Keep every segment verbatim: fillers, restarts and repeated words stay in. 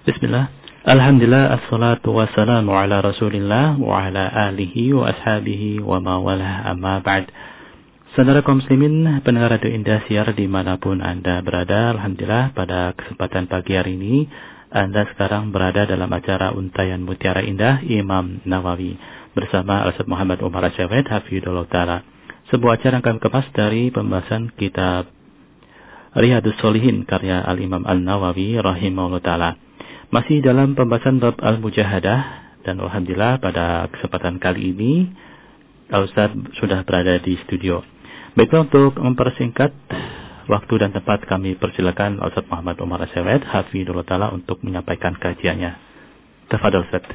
Bismillah. Alhamdulillah, assalatu wassalamu ala rasulillah wa ala alihi wa ashabihi wa mawalah amma ba'd. Saudara kaum muslimin, pendengar Radio Indosiar dimanapun Anda berada, Alhamdulillah pada kesempatan pagi hari ini Anda sekarang berada dalam acara Untayan Mutiara Indah Imam Nawawi bersama Al-Ustaz Muhammad Umar Asyawed Hafidhullah Ta'ala. Sebuah acara yang kami kemas dari pembahasan kitab Riyadhus Shalihin karya Al-Imam An-Nawawi rahimahullah ta'ala. Masih dalam pembahasan bab Al-Mujahadah, dan Alhamdulillah pada kesempatan kali ini Al-Ustaz sudah berada di studio. Baiklah, untuk mempersingkat waktu dan tempat, kami persilakan Al-Ustaz Muhammad Umar Asyawed Hafidhullah Ta'ala untuk menyampaikan kajiannya. Tafadhal Ustaz.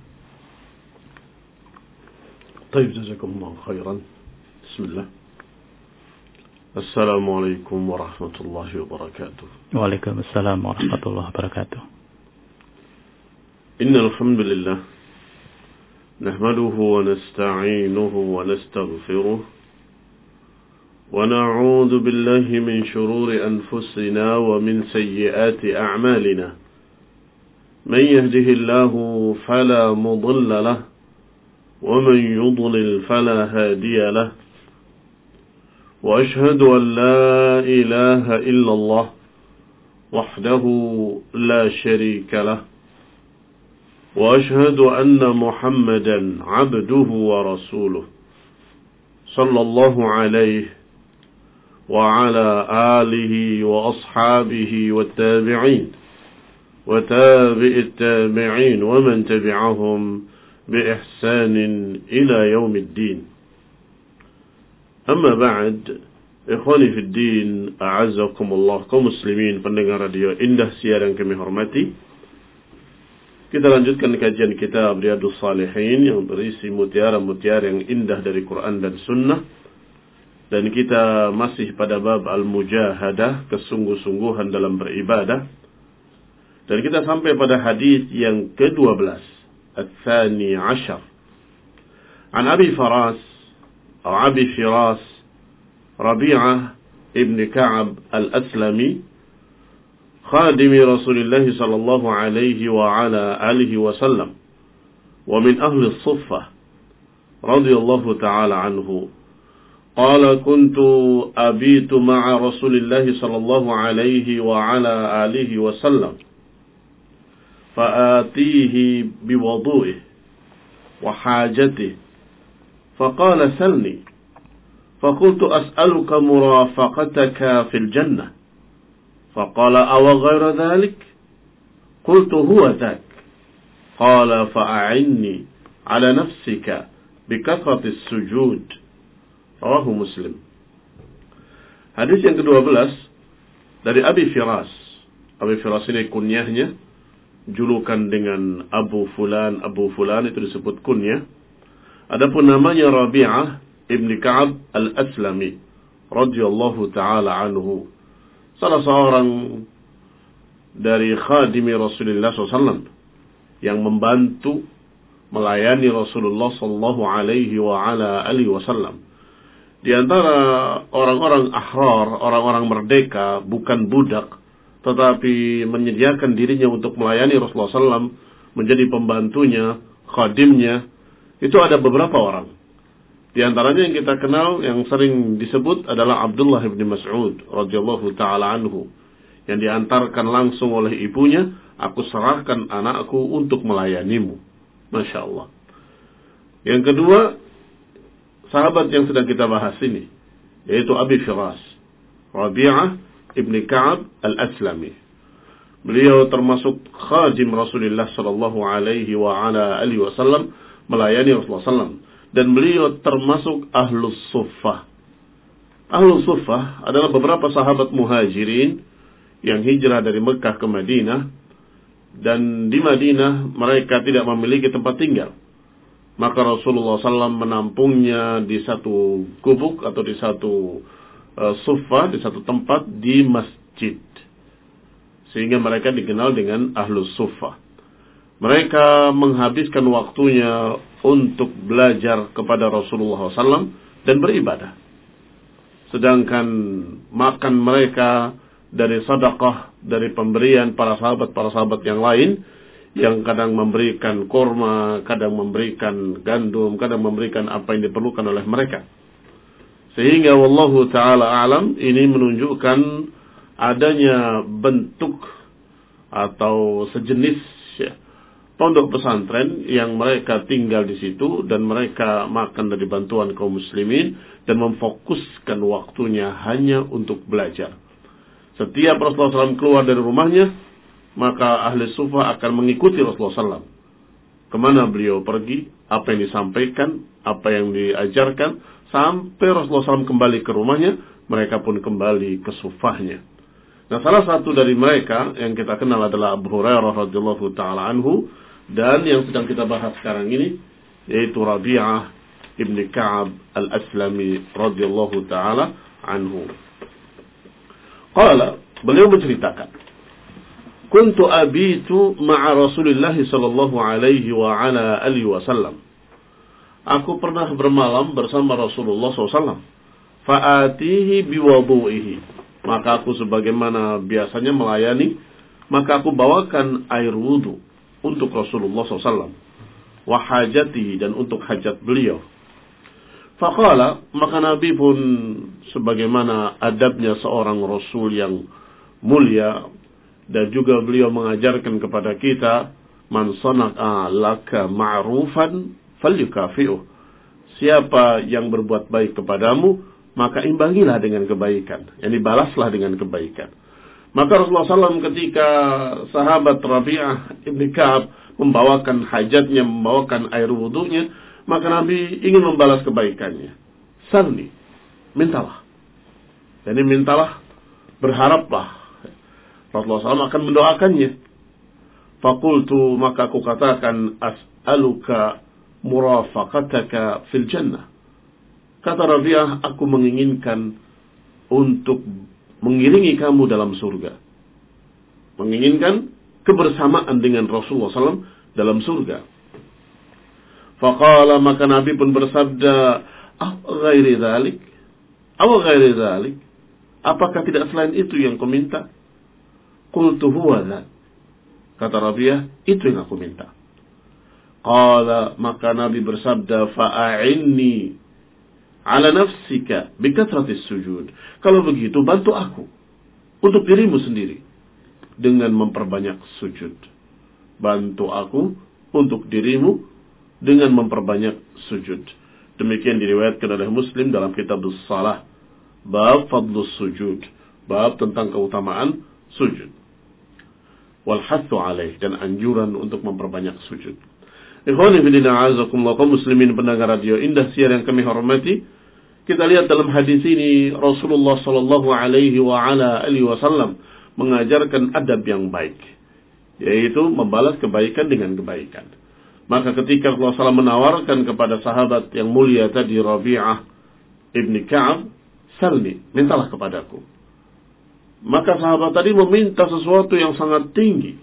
Baik, jazakumullah khairan. Bismillah. Assalamualaikum warahmatullahi wabarakatuh. Waalaikumsalam warahmatullahi wabarakatuh. إن الحمد لله نحمده ونستعينه ونستغفره ونعوذ بالله من شرور أنفسنا ومن سيئات أعمالنا من يهده الله فلا مضل له ومن يضلل فلا هادي له وأشهد أن لا إله إلا الله وحده لا شريك له وأشهد أن محمدا عبده ورسوله صلى الله عليه وعلى آله وأصحابه والتابعين وتابع التابعين ومن تبعهم بإحسان إلى يوم الدين. أما بعد، إخواني في الدين أعزكم الله kaum muslimin pendengar radio Indah Siar yang kami hormati. Kita lanjutkan kajian kitab Riyadhus Shalihin yang berisi mutiara-mutiara yang indah dari Quran dan Sunnah. Dan kita masih pada bab Al-Mujahadah, kesungguh-sungguhan dalam beribadah. Dan kita sampai pada hadis yang kedua belas, Al-Thani Ashar. An Abi Faras, atau Abi Firas, Rabi'ah ibn Ka'ab Al-Aslami, خادم رسول الله صلى الله عليه وعلى آله وسلم ومن أهل الصفة رضي الله تعالى عنه قال كنت أبيت مع رسول الله صلى الله عليه وعلى آله وسلم فآتيه بوضوئه وحاجته فقال سلني فقلت أسألك مرافقتك في الجنة فقال أو غير ذلك قلت هو ذاك قال فأعني على نفسك بكثرة السجود رواه Muslim. Hadis yang kedua belas dari Abi Firas. Abi Firas ini kunyahnya, julukan dengan Abu Fulan, Abu Fulan itu disebut kunyah. Adapun namanya Rabi'ah ibn Ka'ab Al-Aslami radhiyallahu ta'ala anhu, salah seorang dari khadimi Rasulullah shallallahu alaihi wasallam yang membantu melayani Rasulullah sallallahu alaihi wa ala alihi wasallam. Di antara orang-orang ahrar, orang-orang merdeka, bukan budak, tetapi menyediakan dirinya untuk melayani Rasulullah sallallahu alaihi wasallam, menjadi pembantunya, khadimnya, itu ada beberapa orang. Di antaranya yang kita kenal, yang sering disebut adalah Abdullah bin Mas'ud radhiyallahu ta'ala anhu, yang diantarkan langsung oleh ibunya, aku serahkan anakku untuk melayanimu. Masya Allah. Yang kedua, sahabat yang sedang kita bahas ini, yaitu Abi Firas, Rabi'ah ibn Ka'ab Al-Aslami. Beliau termasuk khadim Rasulullah sallallahu alaihi wa ala alihi wasallam, melayani Rasulullah sallallahu alaihi wasallam. Dan beliau termasuk Ahlus Suffah. Ahlus Suffah adalah beberapa sahabat muhajirin yang hijrah dari Mekah ke Madinah. Dan di Madinah mereka tidak memiliki tempat tinggal. Maka Rasulullah sallallahu alaihi wasallam menampungnya di satu gubuk atau di satu uh, suffah, di satu tempat di masjid. Sehingga mereka dikenal dengan Ahlus Suffah. Mereka menghabiskan waktunya untuk belajar kepada Rasulullah sallallahu alaihi wasallam dan beribadah. Sedangkan makan mereka dari sedekah dari pemberian para sahabat-para sahabat yang lain, yang kadang memberikan kurma, kadang memberikan gandum, kadang memberikan apa yang diperlukan oleh mereka. Sehingga wallahu ta'ala alam, ini menunjukkan adanya bentuk atau sejenis ya, pondok pesantren yang mereka tinggal di situ dan mereka makan dari bantuan kaum muslimin dan memfokuskan waktunya hanya untuk belajar. Setiap Rasulullah shallallahu alaihi wasallam keluar dari rumahnya, maka ahli sufah akan mengikuti Rasulullah shallallahu alaihi wasallam. Kemana beliau pergi, apa yang disampaikan, apa yang diajarkan, sampai Rasulullah shallallahu alaihi wasallam kembali ke rumahnya, mereka pun kembali ke sufahnya. Nah, salah satu dari mereka yang kita kenal adalah Abu Hurairah radhiyallahu taala anhu, dan yang sedang kita bahas sekarang ini yaitu Rabi'ah ibn Ka'ab al-Aslami radhiyallahu taala anhu. Qala, beliau menceritakan, kuntu abitu ma'a Rasulillah sallallahu alaihi wa ala alihi wasallam. Aku pernah bermalam bersama Rasulullah sallallahu alaihi wasallam. Fa'atihi biwudu'ihi. Maka aku sebagaimana biasanya melayani, maka aku bawakan air wudu untuk Rasulullah sallallahu alaihi wasallam. Wa hajati, dan untuk hajat beliau. Faqala, maka Nabi pun sebagaimana adabnya seorang Rasul yang mulia, dan juga beliau mengajarkan kepada kita, man sana'a laka ma'rufan falyukafi'uh. Siapa yang berbuat baik kepadamu, maka imbangilah dengan kebaikan, yakni balaslah dengan kebaikan. Maka Rasulullah shallallahu alaihi wasallam ketika sahabat Rabi'ah ibn Ka'ab membawakan hajatnya, membawakan air wudunya, maka Nabi ingin membalas kebaikannya. Salni, mintalah. Jadi mintalah, berharaplah. Rasulullah shallallahu alaihi wasallam akan mendoakannya. Fakultu, maka aku katakan, as'aluka murafaqataka fil jannah. Kata Rabi'ah, aku menginginkan untuk mengiringi kamu dalam surga. Menginginkan kebersamaan dengan Rasulullah shallallahu alaihi wasallam dalam surga. Faqala, maka Nabi pun bersabda, ah ghairi dhalik, aw ghairi dhalik, apakah tidak selain itu yang kau minta? Qultu huwa dzak. Kata Rabi'ah, itu yang aku minta. Qala, maka Nabi bersabda, fa'a'inni ala nafsika bikathratis sujud. Kalau begitu, bantu aku untuk dirimu sendiri dengan memperbanyak sujud. Bantu aku untuk dirimu dengan memperbanyak sujud. Demikian diriwayatkan oleh Muslim dalam kitab Shalah, bab fadlus sujud, bab tentang keutamaan sujud. Wal hathu alaih, dan anjuran untuk memperbanyak sujud. Ikhwani fillah, a'azakumullah, kaum muslimin pendengar radio Indah Siar yang kami hormati, kita lihat dalam hadis ini Rasulullah sallallahu alaihi wa ala alihi wasallam mengajarkan adab yang baik, yaitu membalas kebaikan dengan kebaikan. Maka ketika Rasulullah sallallahu alaihi wasallam menawarkan kepada sahabat yang mulia tadi, Rabi'ah ibni Ka'ab, salni, mintalah kepadaku. Maka sahabat tadi meminta sesuatu yang sangat tinggi.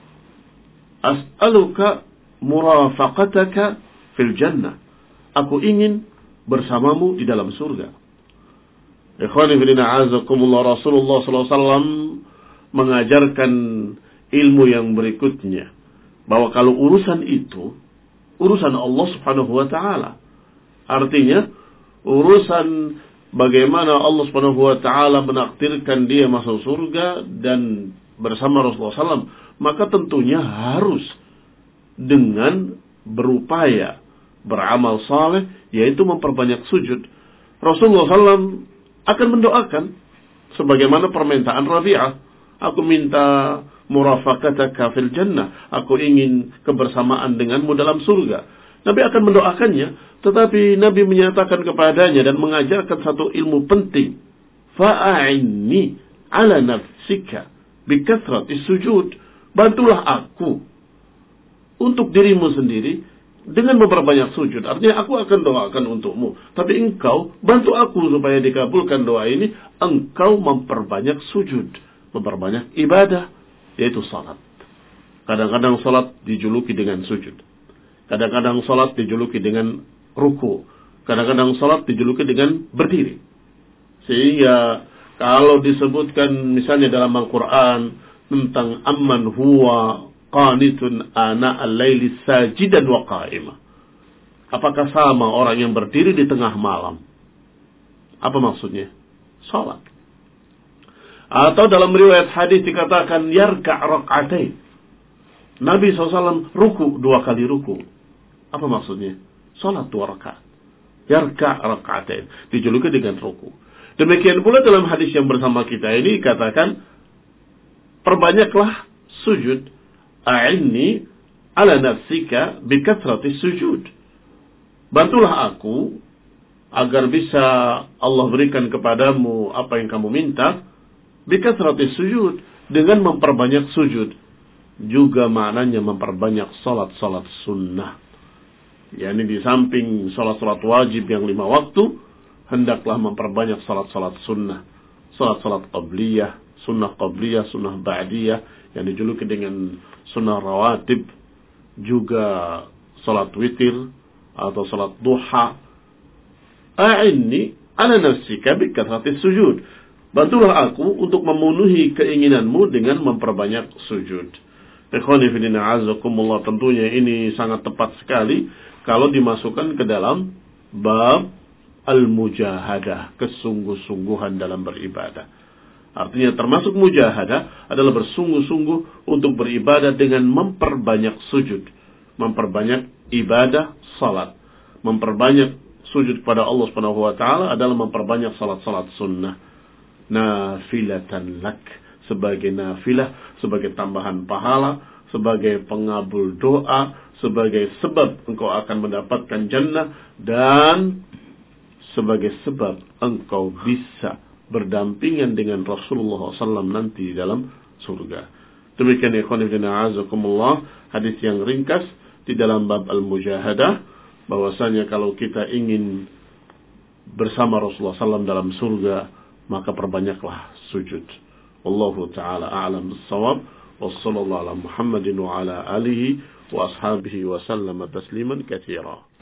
As'aluka murafaqataka fil jannah. Aku ingin bersamamu di dalam surga. Ikhwani fillah, a'azakumullah, Rasulullah sallallahu alaihi wasallam mengajarkan ilmu yang berikutnya, bahwa kalau urusan itu urusan Allah Subhanahu wa taala. Artinya urusan bagaimana Allah Subhanahu wa taala menakdirkan dia masuk surga dan bersama Rasulullah sallallahu alaihi wasallam, maka tentunya harus dengan berupaya beramal saleh, yaitu memperbanyak sujud. Rasulullah sallallahu alaihi wasallam akan mendoakan sebagaimana permintaan Rabi'ah, aku minta murafaqataka fil jannah, aku ingin kebersamaan denganmu dalam surga. Nabi akan mendoakannya, tetapi Nabi menyatakan kepadanya dan mengajarkan satu ilmu penting. Fa'a'inni ala nafsika bikathratis sujud. Bantulah aku untuk dirimu sendiri dengan memperbanyak sujud. Artinya aku akan doakan untukmu, tapi engkau bantu aku supaya dikabulkan doa ini. Engkau memperbanyak sujud, memperbanyak ibadah, yaitu salat. Kadang-kadang salat dijuluki dengan sujud, kadang-kadang salat dijuluki dengan ruku, kadang-kadang salat dijuluki dengan berdiri. Sehingga kalau disebutkan misalnya dalam Al-Quran tentang amman huwa qanitun ana al-laili sajidan wa qa'ima. Apakah sama orang yang berdiri di tengah malam? Apa maksudnya? Salat. Atau dalam riwayat hadis dikatakan yarka' rak'atain. Nabi shallallahu alaihi wasallam ruku dua kali ruku. Apa maksudnya? Salat dua rakaat. Yarka' rak'atain. Dijuluki dengan ruku. Demikian pula dalam hadis yang bersama kita ini katakan, perbanyaklah sujud. A'inni ala nafsika bikatsrati sujud. Bantulah aku agar bisa Allah berikan kepadamu apa yang kamu minta. Bikatsrati sujud, dengan memperbanyak sujud. Juga maknanya memperbanyak salat-salat sunnah. yakni di samping salat-salat wajib yang lima waktu, hendaklah memperbanyak salat-salat sunnah. Salat-salat qabliyah, sunnah qabliyah, sunnah ba'diyah, yang dijuluki dengan sunnah rawatib. Juga salat witir atau salat duha. A'inni ala nafsika bikatsrati sujud. Bantulah aku untuk memenuhi keinginanmu dengan memperbanyak sujud. Ikhwani fillah azakumullah, tentunya ini sangat tepat sekali kalau dimasukkan ke dalam bab al-mujahadah, kesungguh-sungguhan dalam beribadah. Artinya termasuk mujahadah adalah bersungguh-sungguh untuk beribadah dengan memperbanyak sujud, memperbanyak ibadah salat, memperbanyak sujud kepada Allah Subhanahu wa taala adalah memperbanyak salat-salat sunnah. Nafilatan lak, sebagai nafilah, sebagai tambahan pahala, sebagai pengabul doa, sebagai sebab engkau akan mendapatkan jannah, dan sebagai sebab engkau bisa berdampingan dengan Rasulullah shallallahu alaihi wasallam nanti di dalam surga. Demikian ikhwan fillah azakumullah, hadis yang ringkas di dalam bab al-mujahadah, bahwasanya kalau kita ingin bersama Rasulullah shallallahu alaihi wasallam dalam surga, maka perbanyaklah sujud. Wallahu ta'ala a'lam bis-shawab. Wa sallallahu ala Muhammadin wa ala alihi wa ashabihi wa sallama tasliman katsira.